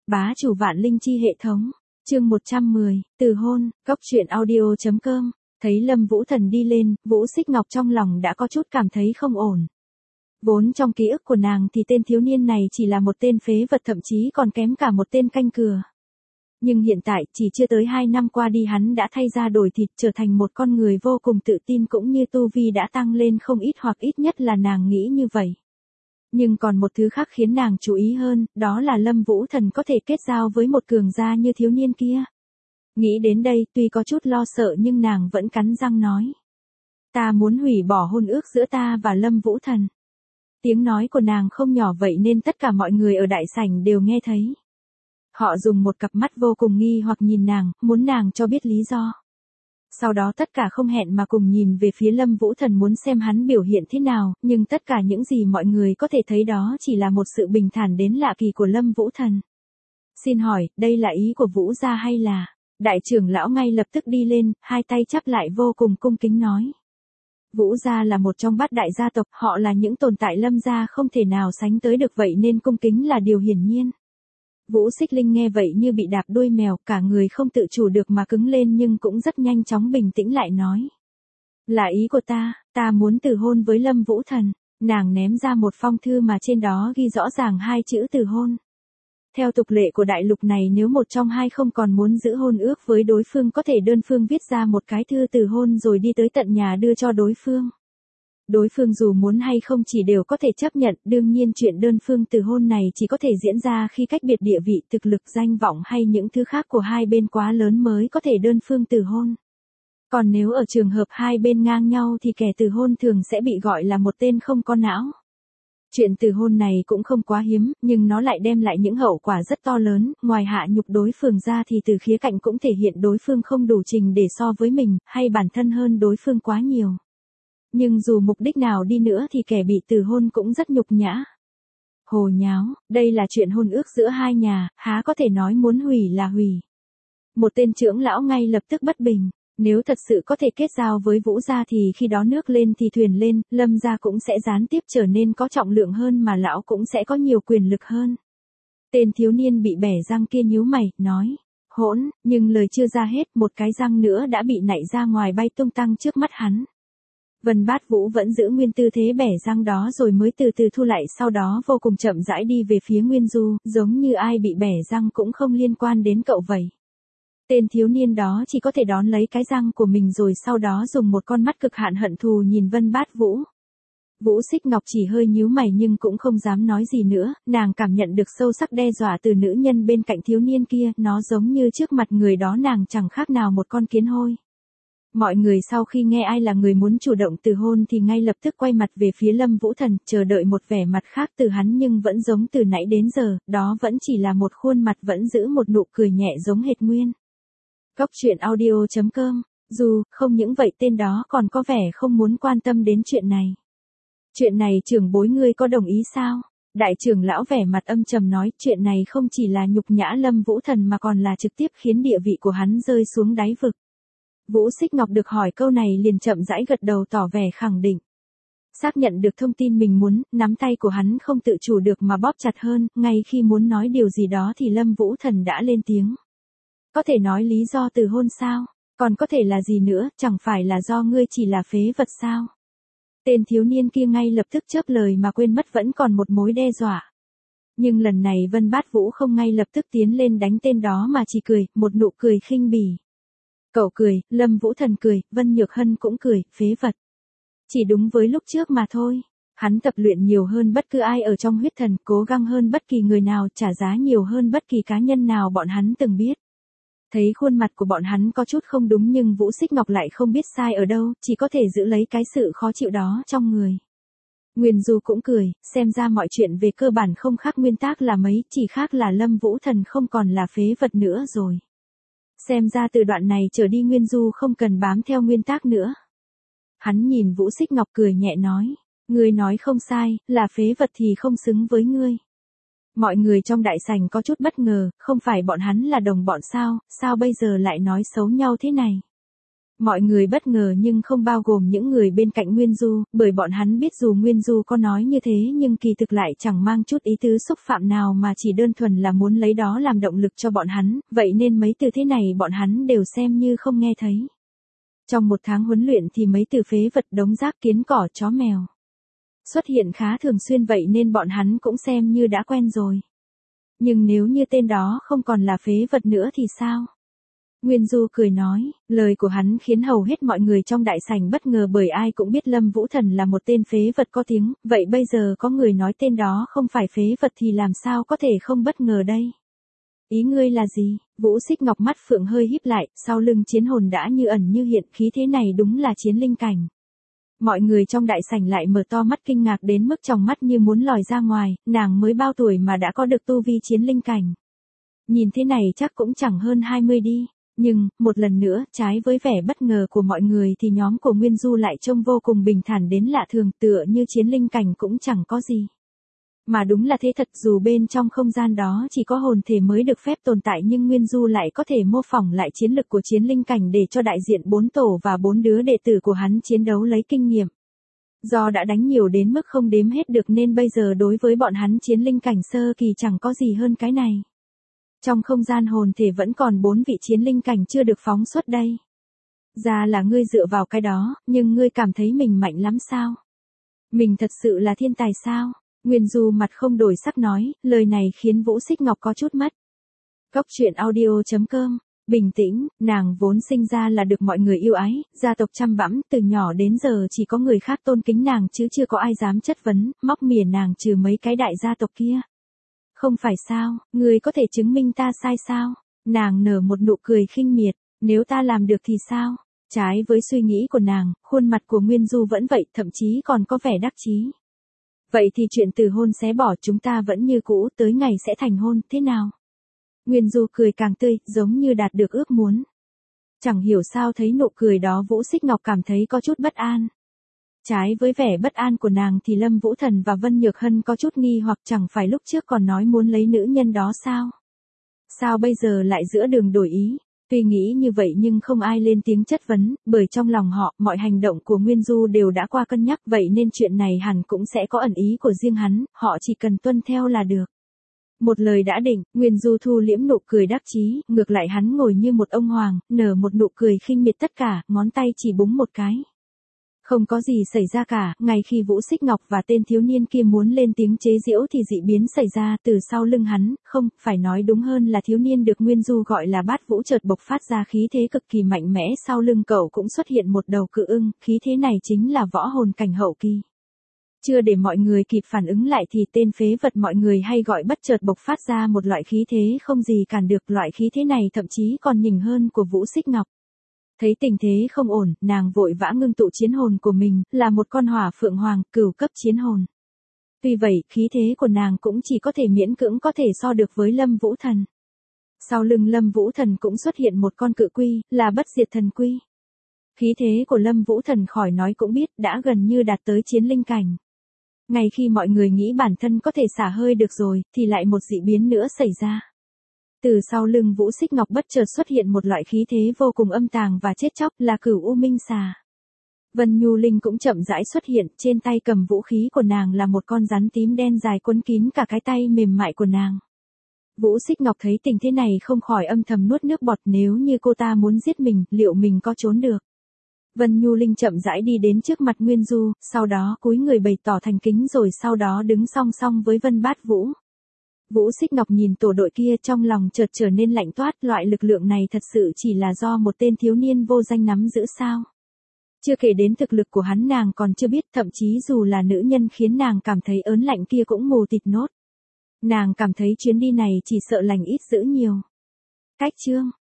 Bá chủ vạn linh chi hệ thống. Chương 110, từ hôn, góc truyện audio.com. Thấy Lâm Vũ Thần đi lên, Vũ Xích Ngọc trong lòng đã có chút cảm thấy không ổn. Vốn trong ký ức của nàng thì tên thiếu niên này chỉ là một tên phế vật, thậm chí còn kém cả một tên canh cửa. Nhưng hiện tại, chỉ chưa tới 2 năm qua đi, hắn đã thay da đổi thịt, trở thành một con người vô cùng tự tin, cũng như tu vi đã tăng lên không ít, hoặc ít nhất là nàng nghĩ như vậy. Nhưng còn một thứ khác khiến nàng chú ý hơn, đó là Lâm Vũ Thần có thể kết giao với một cường gia như thiếu niên kia. Nghĩ đến đây, tuy có chút lo sợ nhưng nàng vẫn cắn răng nói. Ta muốn hủy bỏ hôn ước giữa ta và Lâm Vũ Thần. Tiếng nói của nàng không nhỏ vậy nên tất cả mọi người ở đại sảnh đều nghe thấy. Họ dùng một cặp mắt vô cùng nghi hoặc nhìn nàng, muốn nàng cho biết lý do. Sau đó tất cả không hẹn mà cùng nhìn về phía Lâm Vũ Thần, muốn xem hắn biểu hiện thế nào, nhưng tất cả những gì mọi người có thể thấy đó chỉ là một sự bình thản đến lạ kỳ của Lâm Vũ Thần. Xin hỏi, đây là ý của Vũ gia hay là... Đại trưởng lão ngay lập tức đi lên, hai tay chắp lại vô cùng cung kính nói. Vũ gia là một trong bát đại gia tộc, họ là những tồn tại Lâm gia không thể nào sánh tới được, vậy nên cung kính là điều hiển nhiên. Vũ Xích Linh nghe vậy như bị đạp đuôi mèo, cả người không tự chủ được mà cứng lên, nhưng cũng rất nhanh chóng bình tĩnh lại nói. Là ý của ta muốn từ hôn với Lâm Vũ Thần. Nàng ném ra một phong thư mà trên đó ghi rõ ràng 2 chữ từ hôn. Theo tục lệ của đại lục này, nếu một trong hai không còn muốn giữ hôn ước với đối phương, có thể đơn phương viết ra một cái thư từ hôn rồi đi tới tận nhà đưa cho đối phương. Đối phương dù muốn hay không chỉ đều có thể chấp nhận, đương nhiên chuyện đơn phương từ hôn này chỉ có thể diễn ra khi cách biệt địa vị, thực lực, danh vọng hay những thứ khác của hai bên quá lớn mới có thể đơn phương từ hôn. Còn nếu ở trường hợp hai bên ngang nhau thì kẻ từ hôn thường sẽ bị gọi là một tên không có não. Chuyện từ hôn này cũng không quá hiếm, nhưng nó lại đem lại những hậu quả rất to lớn, ngoài hạ nhục đối phương ra thì từ khía cạnh cũng thể hiện đối phương không đủ trình để so với mình, hay bản thân hơn đối phương quá nhiều. Nhưng dù mục đích nào đi nữa thì kẻ bị từ hôn cũng rất nhục nhã. Hồ nháo, đây là chuyện hôn ước giữa hai nhà, há có thể nói muốn hủy là hủy. Một tên trưởng lão ngay lập tức bất bình. Nếu thật sự có thể kết giao với Vũ gia thì khi đó nước lên thì thuyền lên, Lâm gia cũng sẽ gián tiếp trở nên có trọng lượng hơn, mà lão cũng sẽ có nhiều quyền lực hơn. Tên thiếu niên bị bẻ răng kia nhíu mày, nói, hỗn, nhưng lời chưa ra hết, một cái răng nữa đã bị nạy ra ngoài bay tung tăng trước mắt hắn. Vân Bát Vũ vẫn giữ nguyên tư thế bẻ răng đó rồi mới từ từ thu lại, sau đó vô cùng chậm rãi đi về phía Nguyên Du, giống như ai bị bẻ răng cũng không liên quan đến cậu vậy. Tên thiếu niên đó chỉ có thể đón lấy cái răng của mình rồi sau đó dùng một con mắt cực hạn hận thù nhìn Vân Bát Vũ. Vũ Xích Ngọc chỉ hơi nhíu mày nhưng cũng không dám nói gì nữa, nàng cảm nhận được sâu sắc đe dọa từ nữ nhân bên cạnh thiếu niên kia, nó giống như trước mặt người đó nàng chẳng khác nào một con kiến hôi. Mọi người sau khi nghe ai là người muốn chủ động từ hôn thì ngay lập tức quay mặt về phía Lâm Vũ Thần, chờ đợi một vẻ mặt khác từ hắn, nhưng vẫn giống từ nãy đến giờ, đó vẫn chỉ là một khuôn mặt vẫn giữ một nụ cười nhẹ giống hệt nguyên. Góc truyện audio.com. Dù không những vậy tên đó còn có vẻ không muốn quan tâm đến chuyện này. Chuyện này trưởng bối ngươi có đồng ý sao? Đại trưởng lão vẻ mặt âm trầm nói, chuyện này không chỉ là nhục nhã Lâm Vũ Thần mà còn là trực tiếp khiến địa vị của hắn rơi xuống đáy vực. Vũ Xích Ngọc được hỏi câu này liền chậm rãi gật đầu tỏ vẻ khẳng định. Xác nhận được thông tin mình muốn, nắm tay của hắn không tự chủ được mà bóp chặt hơn, ngay khi muốn nói điều gì đó thì Lâm Vũ Thần đã lên tiếng. Có thể nói lý do từ hôn sao? Còn có thể là gì nữa, chẳng phải là do ngươi chỉ là phế vật sao? Tên thiếu niên kia ngay lập tức chớp lời mà quên mất vẫn còn một mối đe dọa. Nhưng lần này Vân Bát Vũ không ngay lập tức tiến lên đánh tên đó mà chỉ cười, một nụ cười khinh bỉ. Cậu cười, Lâm Vũ Thần cười, Vân Nhược Hân cũng cười, phế vật. Chỉ đúng với lúc trước mà thôi. Hắn tập luyện nhiều hơn bất cứ ai ở trong huyết thần, cố gắng hơn bất kỳ người nào, trả giá nhiều hơn bất kỳ cá nhân nào bọn hắn từng biết. Thấy khuôn mặt của bọn hắn có chút không đúng nhưng Vũ Xích Ngọc lại không biết sai ở đâu, chỉ có thể giữ lấy cái sự khó chịu đó trong người. Nguyên Du cũng cười, xem ra mọi chuyện về cơ bản không khác nguyên tắc là mấy, chỉ khác là Lâm Vũ Thần không còn là phế vật nữa rồi. Xem ra từ đoạn này trở đi Nguyên Du không cần bám theo nguyên tắc nữa. Hắn nhìn Vũ Xích Ngọc cười nhẹ nói, ngươi nói không sai, là phế vật thì không xứng với ngươi. Mọi người trong đại sảnh có chút bất ngờ, không phải bọn hắn là đồng bọn sao bây giờ lại nói xấu nhau thế này. Mọi người bất ngờ nhưng không bao gồm những người bên cạnh Nguyên Du, bởi bọn hắn biết dù Nguyên Du có nói như thế nhưng kỳ thực lại chẳng mang chút ý tứ xúc phạm nào mà chỉ đơn thuần là muốn lấy đó làm động lực cho bọn hắn, vậy nên mấy từ thế này bọn hắn đều xem như không nghe thấy. Trong một tháng huấn luyện thì mấy từ phế vật, đống rác, kiến cỏ, chó mèo xuất hiện khá thường xuyên, vậy nên bọn hắn cũng xem như đã quen rồi. Nhưng nếu như tên đó không còn là phế vật nữa thì sao? Nguyên Du cười nói, lời của hắn khiến hầu hết mọi người trong đại sảnh bất ngờ bởi ai cũng biết Lâm Vũ Thần là một tên phế vật có tiếng, vậy bây giờ có người nói tên đó không phải phế vật thì làm sao có thể không bất ngờ đây? Ý ngươi là gì? Vũ Xích Ngọc mắt phượng hơi híp lại, sau lưng chiến hồn đã như ẩn như hiện, khí thế này đúng là chiến linh cảnh. Mọi người trong đại sảnh lại mở to mắt kinh ngạc đến mức tròng mắt như muốn lòi ra ngoài, nàng mới bao tuổi mà đã có được tu vi chiến linh cảnh. Nhìn thế này chắc cũng chẳng hơn 20 đi. Nhưng, một lần nữa, trái với vẻ bất ngờ của mọi người thì nhóm của Nguyên Du lại trông vô cùng bình thản đến lạ thường, tựa như chiến linh cảnh cũng chẳng có gì. Mà đúng là thế thật, dù bên trong không gian đó chỉ có hồn thể mới được phép tồn tại nhưng Nguyên Du lại có thể mô phỏng lại chiến lực của chiến linh cảnh để cho đại diện 4 tổ và 4 đứa đệ tử của hắn chiến đấu lấy kinh nghiệm. Do đã đánh nhiều đến mức không đếm hết được nên bây giờ đối với bọn hắn chiến linh cảnh sơ kỳ chẳng có gì hơn cái này. Trong không gian hồn thể vẫn còn 4 vị chiến linh cảnh chưa được phóng xuất đây. Ra là ngươi dựa vào cái đó, nhưng ngươi cảm thấy mình mạnh lắm sao? Mình thật sự là thiên tài sao? Nguyên Du mặt không đổi sắc nói, lời này khiến Vũ Xích Ngọc có chút mất. Góc truyện audio.com. Bình tĩnh, nàng vốn sinh ra là được mọi người yêu ái, gia tộc chăm bẵm, từ nhỏ đến giờ chỉ có người khác tôn kính nàng chứ chưa có ai dám chất vấn, móc mỉa nàng trừ mấy cái đại gia tộc kia. Không phải sao, ngươi có thể chứng minh ta sai sao? Nàng nở một nụ cười khinh miệt, nếu ta làm được thì sao? Trái với suy nghĩ của nàng, khuôn mặt của Nguyên Du vẫn vậy, thậm chí còn có vẻ đắc chí. Vậy thì chuyện từ hôn xé bỏ chúng ta vẫn như cũ, tới ngày sẽ thành hôn, thế nào? Nguyên Du cười càng tươi, giống như đạt được ước muốn. Chẳng hiểu sao thấy nụ cười đó Vũ Xích Ngọc cảm thấy có chút bất an. Trái với vẻ bất an của nàng thì Lâm Vũ Thần và Vân Nhược Hân có chút nghi hoặc chẳng phải lúc trước còn nói muốn lấy nữ nhân đó sao? Sao bây giờ lại giữa đường đổi ý? Tuy nghĩ như vậy nhưng không ai lên tiếng chất vấn, bởi trong lòng họ, mọi hành động của Nguyên Du đều đã qua cân nhắc vậy nên chuyện này hẳn cũng sẽ có ẩn ý của riêng hắn, họ chỉ cần tuân theo là được. Một lời đã định, Nguyên Du thu liễm nụ cười đắc chí, ngược lại hắn ngồi như một ông hoàng, nở một nụ cười khinh miệt tất cả, ngón tay chỉ búng một cái. Không có gì xảy ra cả, ngay khi Vũ Xích Ngọc và tên thiếu niên kia muốn lên tiếng chế giễu thì dị biến xảy ra từ sau lưng hắn, không, phải nói đúng hơn là thiếu niên được Nguyên Du gọi là Bát Vũ chợt bộc phát ra khí thế cực kỳ mạnh mẽ, sau lưng cậu cũng xuất hiện một đầu cự ưng, khí thế này chính là võ hồn cảnh hậu kỳ. Chưa để mọi người kịp phản ứng lại thì tên phế vật mọi người hay gọi bất chợt bộc phát ra một loại khí thế không gì cản được, loại khí thế này thậm chí còn nhỉnh hơn của Vũ Xích Ngọc. Thấy tình thế không ổn, nàng vội vã ngưng tụ chiến hồn của mình, là một con hỏa phượng hoàng, cửu cấp chiến hồn. Tuy vậy, khí thế của nàng cũng chỉ có thể miễn cưỡng có thể so được với Lâm Vũ Thần. Sau lưng Lâm Vũ Thần cũng xuất hiện một con cự quy, là bất diệt thần quy. Khí thế của Lâm Vũ Thần khỏi nói cũng biết, đã gần như đạt tới chiến linh cảnh. Ngay khi mọi người nghĩ bản thân có thể xả hơi được rồi, thì lại một dị biến nữa xảy ra. Từ sau lưng Vũ Xích Ngọc bất chợt xuất hiện một loại khí thế vô cùng âm tàng và chết chóc, là Cửu U Minh Xà. Vân Nhu Linh cũng chậm rãi xuất hiện, trên tay cầm vũ khí của nàng là một con rắn tím đen dài quấn kín cả cái tay mềm mại của nàng. Vũ Xích Ngọc thấy tình thế này không khỏi âm thầm nuốt nước bọt, nếu như cô ta muốn giết mình, liệu mình có trốn được? Vân Nhu Linh chậm rãi đi đến trước mặt Nguyên Du, sau đó cúi người bày tỏ thành kính rồi sau đó đứng song song với Vân Bát Vũ. Vũ Xích Ngọc nhìn tổ đội kia trong lòng chợt trở nên lạnh toát, loại lực lượng này thật sự chỉ là do một tên thiếu niên vô danh nắm giữ sao? Chưa kể đến thực lực của hắn nàng còn chưa biết, thậm chí dù là nữ nhân khiến nàng cảm thấy ớn lạnh kia cũng mù tịt nốt. Nàng cảm thấy chuyến đi này chỉ sợ lành ít dữ nhiều. Cách chương